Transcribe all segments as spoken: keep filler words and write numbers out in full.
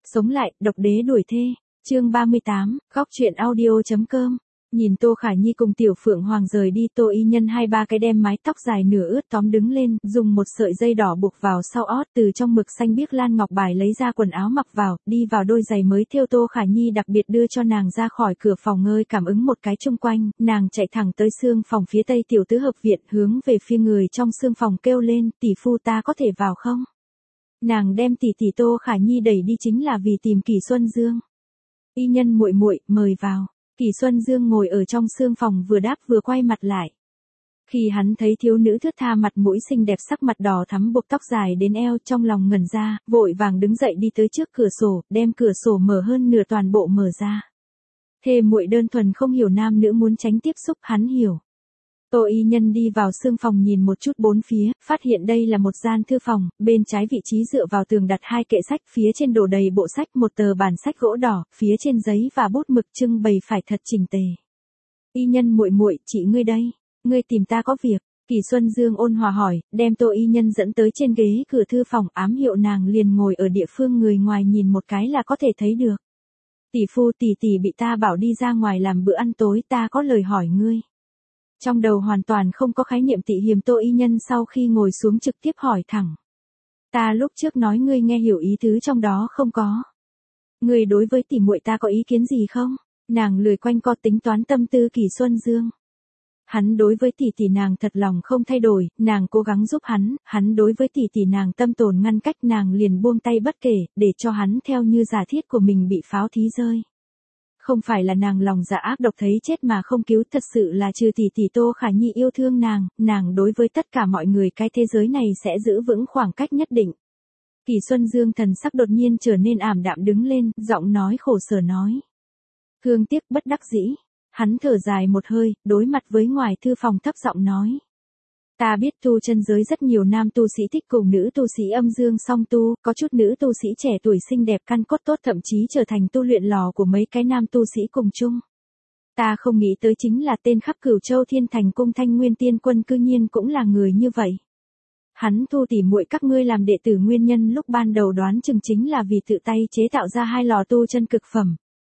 Sống lại, độc đế đuổi thê. Chương ba mươi tám, góc truyện audio.com. Nhìn Tô Khả Nhi cùng Tiểu Phượng Hoàng rời đi, Tô Y Nhân hai ba cái đem mái tóc dài nửa ướt tóm đứng lên, dùng một sợi dây đỏ buộc vào sau ót, từ trong mực xanh biếc lan ngọc bài lấy ra quần áo mặc vào, đi vào đôi giày mới thêu Tô Khả Nhi đặc biệt đưa cho nàng ra khỏi cửa phòng ngơi cảm ứng một cái chung quanh, nàng chạy thẳng tới xương phòng phía tây tiểu tứ hợp viện, hướng về phía người trong xương phòng kêu lên, tỷ phu ta có thể vào không? Nàng đem tỷ tỷ Tô Khả Nhi đẩy đi chính là vì tìm Kỷ Xuân Dương. Y Nhân muội muội, mời vào. Kỷ Xuân Dương ngồi ở trong xương phòng vừa đáp vừa quay mặt lại. Khi hắn thấy thiếu nữ thướt tha mặt mũi xinh đẹp sắc mặt đỏ thắm buộc tóc dài đến eo, trong lòng ngẩn ra, vội vàng đứng dậy đi tới trước cửa sổ, đem cửa sổ mở hơn nửa toàn bộ mở ra. Thê muội đơn thuần không hiểu nam nữ muốn tránh tiếp xúc, hắn hiểu. Tô Y Nhân đi vào xương phòng nhìn một chút bốn phía, phát hiện đây là một gian thư phòng, bên trái vị trí dựa vào tường đặt hai kệ sách, phía trên đổ đầy bộ sách, một tờ bản sách gỗ đỏ, phía trên giấy và bút mực trưng bày phải thật chỉnh tề. Y Nhân muội muội, chị ngươi đây, ngươi tìm ta có việc? Kỷ Xuân Dương ôn hòa hỏi, đem Tô Y Nhân dẫn tới trên ghế cửa thư phòng, ám hiệu nàng liền ngồi ở địa phương người ngoài nhìn một cái là có thể thấy được. Tỷ phu tỷ tỷ bị ta bảo đi ra ngoài làm bữa ăn tối, ta có lời hỏi ngươi. Trong đầu hoàn toàn không có khái niệm tị hiềm, Tô Y Nhân sau khi ngồi xuống trực tiếp hỏi thẳng. Ta lúc trước nói ngươi nghe hiểu ý tứ trong đó không có. Ngươi đối với tỷ muội ta có ý kiến gì không? Nàng lười quanh co tính toán tâm tư Kỷ Xuân Dương. Hắn đối với tỷ tỷ nàng thật lòng không thay đổi, nàng cố gắng giúp hắn, hắn đối với tỷ tỷ nàng tâm tồn ngăn cách, nàng liền buông tay bất kể, để cho hắn theo như giả thiết của mình bị pháo thí rơi. Không phải là nàng lòng dạ ác độc thấy chết mà không cứu, thật sự là trừ tỷ tỷ Tô Khả Nhi yêu thương nàng, nàng đối với tất cả mọi người cái thế giới này sẽ giữ vững khoảng cách nhất định. Kỷ Xuân Dương thần sắc đột nhiên trở nên ảm đạm đứng lên, giọng nói khổ sở nói. Thương tiếc bất đắc dĩ, hắn thở dài một hơi, đối mặt với ngoài thư phòng thấp giọng nói. Ta biết tu chân giới rất nhiều nam tu sĩ thích cùng nữ tu sĩ âm dương song tu, có chút nữ tu sĩ trẻ tuổi xinh đẹp căn cốt tốt thậm chí trở thành tu luyện lò của mấy cái nam tu sĩ cùng chung. Ta không nghĩ tới chính là tên khắp Cửu Châu Thiên Thành Cung Thanh Nguyên Tiên Quân cư nhiên cũng là người như vậy. Hắn thu tỉ muội các ngươi làm đệ tử nguyên nhân lúc ban đầu đoán chừng chính là vì tự tay chế tạo ra hai lò tu chân cực phẩm.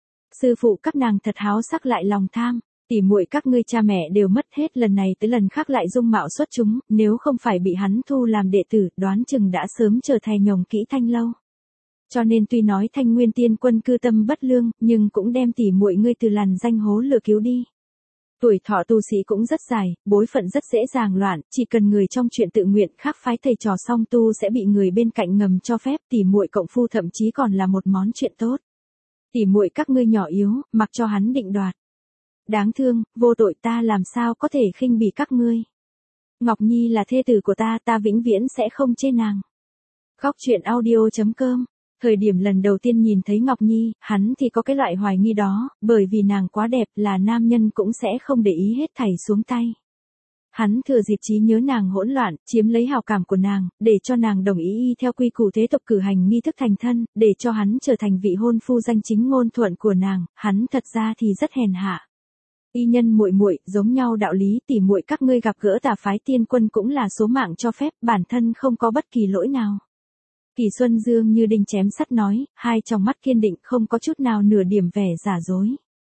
Sư phụ các nàng thật háo sắc lại lòng tham. Tỉ muội các ngươi cha mẹ đều mất hết, lần này tới lần khác lại dung mạo xuất chúng, nếu không phải bị hắn thu làm đệ tử, đoán chừng đã sớm trở thành nhồng kỹ thanh lâu. Cho nên tuy nói Thanh Nguyên Tiên Quân cư tâm bất lương, nhưng cũng đem tỉ muội ngươi từ làn danh hố lừa cứu đi. Tuổi thọ tu sĩ cũng rất dài, bối phận rất dễ dàng loạn, chỉ cần người trong chuyện tự nguyện khác phái thầy trò song tu sẽ bị người bên cạnh ngầm cho phép, tỉ muội cộng phu thậm chí còn là một món chuyện tốt. Tỉ muội các ngươi nhỏ yếu, mặc cho hắn định đoạt. Đáng thương, vô tội, ta làm sao có thể khinh bỉ các ngươi. Ngọc Nhi là thê tử của ta, ta vĩnh viễn sẽ không chê nàng. Góc truyện audio.com. Thời điểm lần đầu tiên nhìn thấy Ngọc Nhi, hắn thì có cái loại hoài nghi đó, bởi vì nàng quá đẹp là nam nhân cũng sẽ không để ý hết thảy xuống tay. Hắn thừa dịp trí nhớ nàng hỗn loạn, chiếm lấy hào cảm của nàng, để cho nàng đồng ý y theo quy củ thế tục cử hành nghi thức thành thân, để cho hắn trở thành vị hôn phu danh chính ngôn thuận của nàng, hắn thật ra thì rất hèn hạ. Y Nhân muội muội, giống nhau đạo lý, tỉ muội các ngươi gặp gỡ tà phái tiên quân cũng là số mạng cho phép, bản thân không có bất kỳ lỗi nào. Kỷ Xuân Dương như đinh chém sắt nói, hai tròng mắt kiên định không có chút nào nửa điểm vẻ giả dối.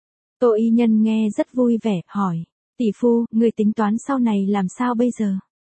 Tô Y Nhân nghe rất vui vẻ, hỏi, tỷ phu, ngươi tính toán sau này làm sao bây giờ?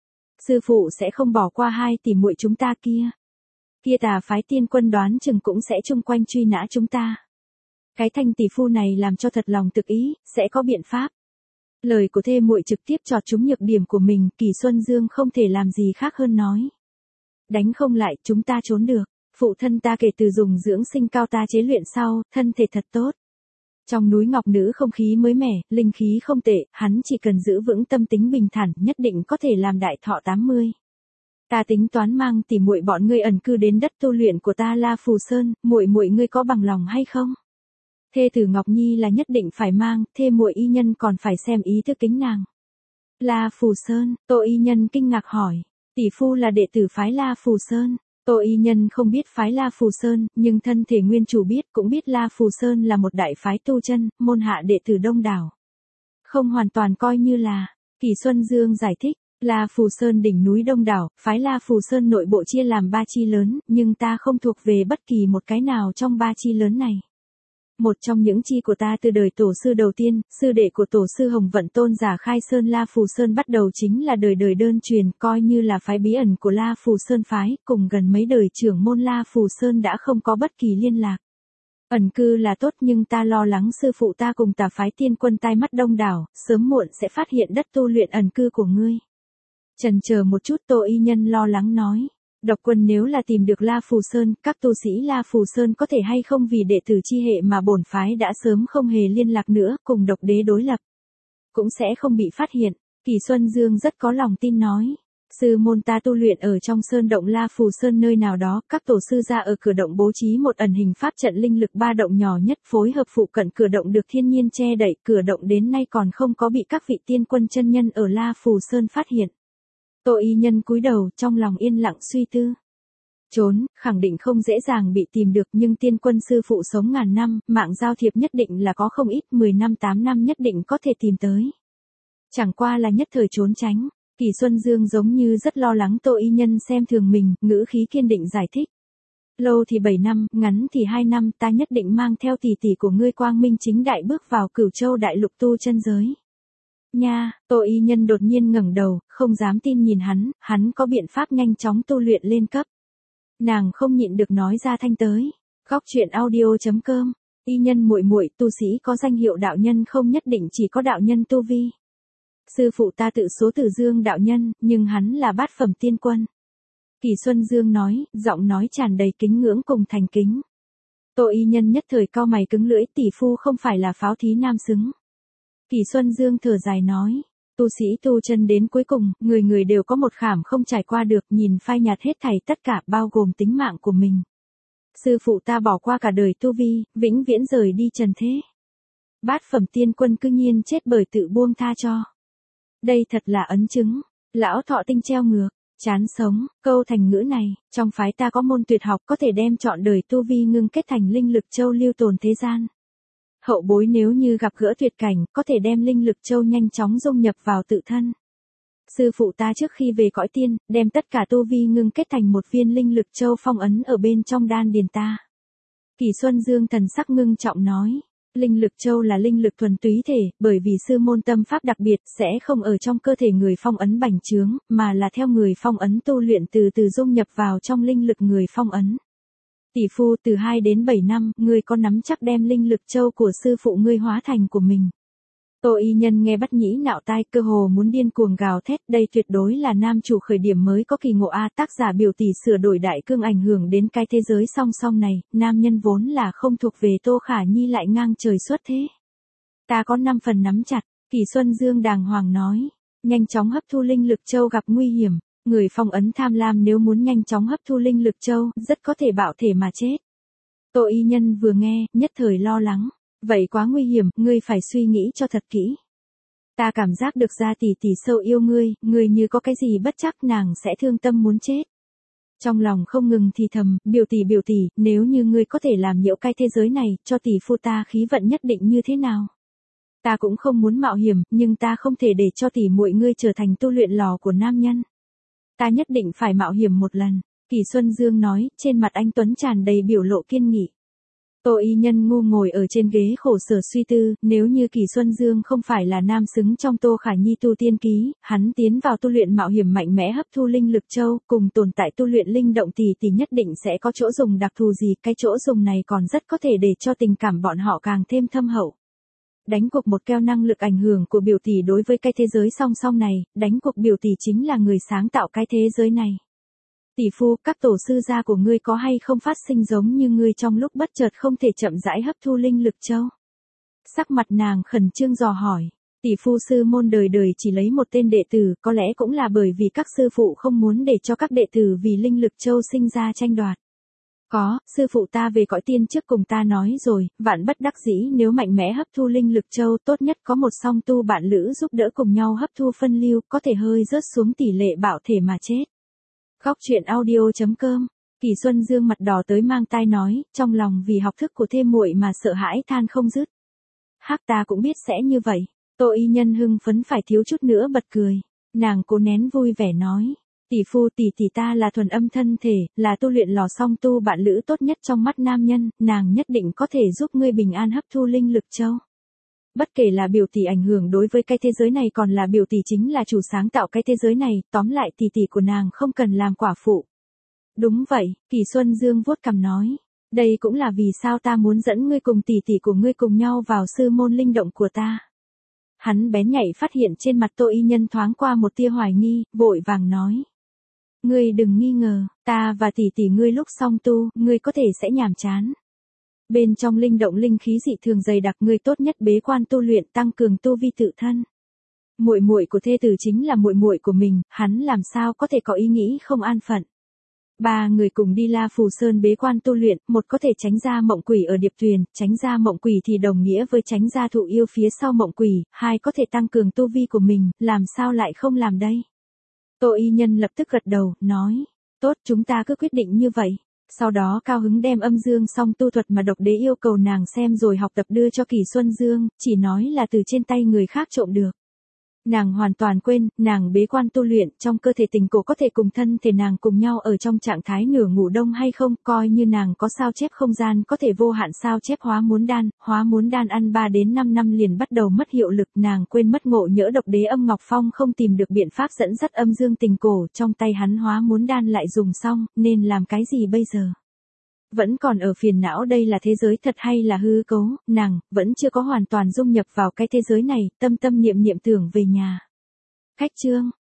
Sư phụ sẽ không bỏ qua hai tỷ muội chúng ta kia. Kia tà phái tiên quân đoán chừng cũng sẽ chung quanh truy nã chúng ta. Cái Thanh tỷ phu này làm cho thật lòng thực ý, sẽ có biện pháp. Lời của thê muội trực tiếp chọt trúng nhược điểm của mình, Kỷ Xuân Dương không thể làm gì khác hơn nói. Đánh không lại, chúng ta trốn được. Phụ thân ta kể từ dùng dưỡng sinh cao ta chế luyện sau, thân thể thật tốt. Trong núi ngọc nữ không khí mới mẻ, linh khí không tệ, hắn chỉ cần giữ vững tâm tính bình thản, nhất định có thể làm đại thọ tám mươi. Ta tính toán mang tỉ muội bọn ngươi ẩn cư đến đất tu luyện của ta La Phù Sơn, muội muội ngươi có bằng lòng hay không? Thê tử Ngọc Nhi là nhất định phải mang, thê muội Y Nhân còn phải xem ý thức kính nàng. La Phù Sơn, Tô Y Nhân kinh ngạc hỏi, tỷ phu là đệ tử phái La Phù Sơn. Tô Y Nhân không biết phái La Phù Sơn, nhưng thân thể nguyên chủ biết, cũng biết La Phù Sơn là một đại phái tu chân, môn hạ đệ tử đông đảo. Không hoàn toàn coi như là, Kỷ Xuân Dương giải thích, La Phù Sơn đỉnh núi đông đảo, phái La Phù Sơn nội bộ chia làm ba chi lớn, nhưng ta không thuộc về bất kỳ một cái nào trong ba chi lớn này. Một trong những chi của ta từ đời tổ sư đầu tiên, sư đệ của tổ sư Hồng Vận Tôn giả Khai Sơn La Phù Sơn bắt đầu chính là đời đời đơn truyền, coi như là phái bí ẩn của La Phù Sơn phái, cùng gần mấy đời trưởng môn La Phù Sơn đã không có bất kỳ liên lạc. Ẩn cư là tốt nhưng ta lo lắng sư phụ ta cùng tà phái tiên quân tai mắt đông đảo, sớm muộn sẽ phát hiện đất tu luyện ẩn cư của ngươi. Chần chờ một chút Tô Y Nhân lo lắng nói. Độc Quân nếu là tìm được La Phù Sơn, các tu sĩ La Phù Sơn có thể hay không vì đệ tử chi hệ mà bổn phái đã sớm không hề liên lạc nữa, cùng độc đế đối lập. Cũng sẽ không bị phát hiện. Kỳ Xuân Dương rất có lòng tin nói. Sư môn ta tu luyện ở trong sơn động La Phù Sơn nơi nào đó, các tổ sư ra ở cửa động bố trí một ẩn hình pháp trận linh lực ba động nhỏ nhất phối hợp phụ cận cửa động được thiên nhiên che đậy, cửa động đến nay còn không có bị các vị tiên quân chân nhân ở La Phù Sơn phát hiện. Tô Y Nhân cúi đầu trong lòng yên lặng suy tư. Trốn, khẳng định không dễ dàng bị tìm được nhưng tiên quân sư phụ sống ngàn năm, mạng giao thiệp nhất định là có không ít, mười năm tám năm nhất định có thể tìm tới. Chẳng qua là nhất thời trốn tránh. Kỳ Xuân Dương giống như rất lo lắng Tô Y Nhân xem thường mình, ngữ khí kiên định giải thích. Lâu thì bảy năm, ngắn thì hai năm, ta nhất định mang theo tỷ tỷ của ngươi quang minh chính đại bước vào Cửu Châu đại lục tu chân giới. Nha, Tô Y Nhân đột nhiên ngẩng đầu, không dám tin nhìn hắn, hắn có biện pháp nhanh chóng tu luyện lên cấp. Nàng không nhịn được nói ra thanh tới. Góc truyện audio chấm com. Y Nhân muội muội, tu sĩ có danh hiệu đạo nhân không nhất định chỉ có đạo nhân tu vi. Sư phụ ta tự số Tử Dương đạo nhân, nhưng hắn là bát phẩm tiên quân. Kỳ Xuân Dương nói, giọng nói tràn đầy kính ngưỡng cùng thành kính. Tô Y Nhân nhất thời cau mày cứng lưỡi, tỷ phu không phải là pháo thí nam xứng. Kỳ Xuân Dương thở dài nói, tu sĩ tu chân đến cuối cùng, người người đều có một khảm không trải qua được, nhìn phai nhạt hết thảy tất cả bao gồm tính mạng của mình. Sư phụ ta bỏ qua cả đời tu vi, vĩnh viễn rời đi trần thế. Bát phẩm tiên quân cư nhiên chết bởi tự buông tha cho. Đây thật là ấn chứng, lão thọ tinh treo ngược, chán sống, câu thành ngữ này, trong phái ta có môn tuyệt học có thể đem trọn đời tu vi ngưng kết thành linh lực châu lưu tồn thế gian. Hậu bối nếu như gặp gỡ tuyệt cảnh, có thể đem linh lực châu nhanh chóng dung nhập vào tự thân. Sư phụ ta trước khi về cõi tiên, đem tất cả tu vi ngưng kết thành một viên linh lực châu phong ấn ở bên trong đan điền ta. Kỳ Xuân Dương thần sắc ngưng trọng nói. Linh lực châu là linh lực thuần túy thể, bởi vì sư môn tâm pháp đặc biệt sẽ không ở trong cơ thể người phong ấn bành trướng, mà là theo người phong ấn tu luyện từ từ dung nhập vào trong linh lực người phong ấn. Tỷ phu từ hai đến bảy năm, ngươi có nắm chắc đem linh lực châu của sư phụ ngươi hóa thành của mình. Tô Y Nhân nghe bắt nhĩ nạo tai, cơ hồ muốn điên cuồng gào thét, đây tuyệt đối là nam chủ khởi điểm mới có kỳ ngộ a, tác giả biểu tỷ sửa đổi đại cương ảnh hưởng đến cái thế giới song song này, nam nhân vốn là không thuộc về Tô Khả Nhi lại ngang trời xuất thế. Ta có năm phần nắm chặt, Kỳ Xuân Dương đàng hoàng nói, nhanh chóng hấp thu linh lực châu gặp nguy hiểm, người phong ấn tham lam nếu muốn nhanh chóng hấp thu linh lực châu, rất có thể bạo thể mà chết. Tô Y Nhân vừa nghe, nhất thời lo lắng. Vậy quá nguy hiểm, ngươi phải suy nghĩ cho thật kỹ. Ta cảm giác được ra tỷ tỷ sâu yêu ngươi, ngươi như có cái gì bất chắc nàng sẽ thương tâm muốn chết. Trong lòng không ngừng thì thầm, biểu tỷ biểu tỷ, nếu như ngươi có thể làm nhiễu cái thế giới này, cho tỷ phu ta khí vận nhất định như thế nào. Ta cũng không muốn mạo hiểm, nhưng ta không thể để cho tỷ muội ngươi trở thành tu luyện lò của nam nhân. Ta nhất định phải mạo hiểm một lần. Kỳ Xuân Dương nói, trên mặt anh Tuấn tràn đầy biểu lộ kiên nghị. Tô Y Nhân ngu ngồi ở trên ghế khổ sở suy tư, nếu như Kỳ Xuân Dương không phải là nam xứng trong Tô Khả Nhi tu tiên ký, hắn tiến vào tu luyện mạo hiểm mạnh mẽ hấp thu linh lực châu, cùng tồn tại tu luyện linh động tỷ tỷ nhất định sẽ có chỗ dùng đặc thù gì, cái chỗ dùng này còn rất có thể để cho tình cảm bọn họ càng thêm thâm hậu. Đánh cuộc một keo năng lực ảnh hưởng của biểu tỷ đối với cái thế giới song song này, đánh cuộc biểu tỷ chính là người sáng tạo cái thế giới này. Tỷ phu, các tổ sư gia của ngươi có hay không phát sinh giống như ngươi trong lúc bất chợt không thể chậm rãi hấp thu linh lực châu? Sắc mặt nàng khẩn trương dò hỏi. Tỷ phu sư môn đời đời chỉ lấy một tên đệ tử, có lẽ cũng là bởi vì các sư phụ không muốn để cho các đệ tử vì linh lực châu sinh ra tranh đoạt. Có, sư phụ ta về cõi tiên trước cùng ta nói rồi, vạn bất đắc dĩ nếu mạnh mẽ hấp thu linh lực châu tốt nhất có một song tu bạn lữ giúp đỡ cùng nhau hấp thu phân lưu, có thể hơi rớt xuống tỷ lệ bạo thể mà chết. Góc truyện audio chấm com. Kỳ Xuân Dương mặt đỏ tới mang tai nói, trong lòng vì học thức của thê muội mà sợ hãi than không dứt. Hắc ta cũng biết sẽ như vậy. Tô Y Nhân hưng phấn phải thiếu chút nữa bật cười. Nàng cố nén vui vẻ nói. Tỷ phu tỷ tỷ ta là thuần âm thân thể, là tu luyện lò song tu bạn lữ tốt nhất trong mắt nam nhân, nàng nhất định có thể giúp ngươi bình an hấp thu linh lực châu. Bất kể là biểu tỷ ảnh hưởng đối với cái thế giới này còn là biểu tỷ chính là chủ sáng tạo cái thế giới này, tóm lại tỷ tỷ của nàng không cần làm quả phụ. Đúng vậy, Kỳ Xuân Dương vuốt cằm nói. Đây cũng là vì sao ta muốn dẫn ngươi cùng tỷ tỷ của ngươi cùng nhau vào sư môn linh động của ta. Hắn bén nhạy phát hiện trên mặt Tô Y Nhân thoáng qua một tia hoài nghi, vội vàng nói. Ngươi đừng nghi ngờ, ta và tỷ tỷ ngươi lúc song tu, ngươi có thể sẽ nhàm chán. Bên trong linh động linh khí dị thường dày đặc, ngươi tốt nhất bế quan tu luyện tăng cường tu vi tự thân. Muội muội của thê tử chính là muội muội của mình, hắn làm sao có thể có ý nghĩ không an phận. Ba người cùng đi La Phù Sơn bế quan tu luyện, một có thể tránh ra mộng quỷ ở Điệp Tuyền, tránh ra mộng quỷ thì đồng nghĩa với tránh ra thụ yêu phía sau mộng quỷ, hai có thể tăng cường tu vi của mình, làm sao lại không làm đây? Tô Y Nhân lập tức gật đầu, nói, tốt chúng ta cứ quyết định như vậy. Sau đó cao hứng đem âm dương song tu thuật mà độc đế yêu cầu nàng xem rồi học tập đưa cho Kỳ Xuân Dương, chỉ nói là từ trên tay người khác trộm được. Nàng hoàn toàn quên, nàng bế quan tu luyện, trong cơ thể tình cổ có thể cùng thân thể nàng cùng nhau ở trong trạng thái nửa ngủ đông hay không, coi như nàng có sao chép không gian có thể vô hạn sao chép hóa muốn đan, hóa muốn đan ăn ba đến năm năm liền bắt đầu mất hiệu lực, nàng quên mất ngộ nhỡ độc đế âm Ngọc Phong không tìm được biện pháp dẫn dắt âm dương tình cổ, trong tay hắn hóa muốn đan lại dùng xong, nên làm cái gì bây giờ? Vẫn còn ở phiền não đây là thế giới thật hay là hư cấu, nàng, vẫn chưa có hoàn toàn dung nhập vào cái thế giới này, tâm tâm niệm niệm tưởng về nhà. Khách chương,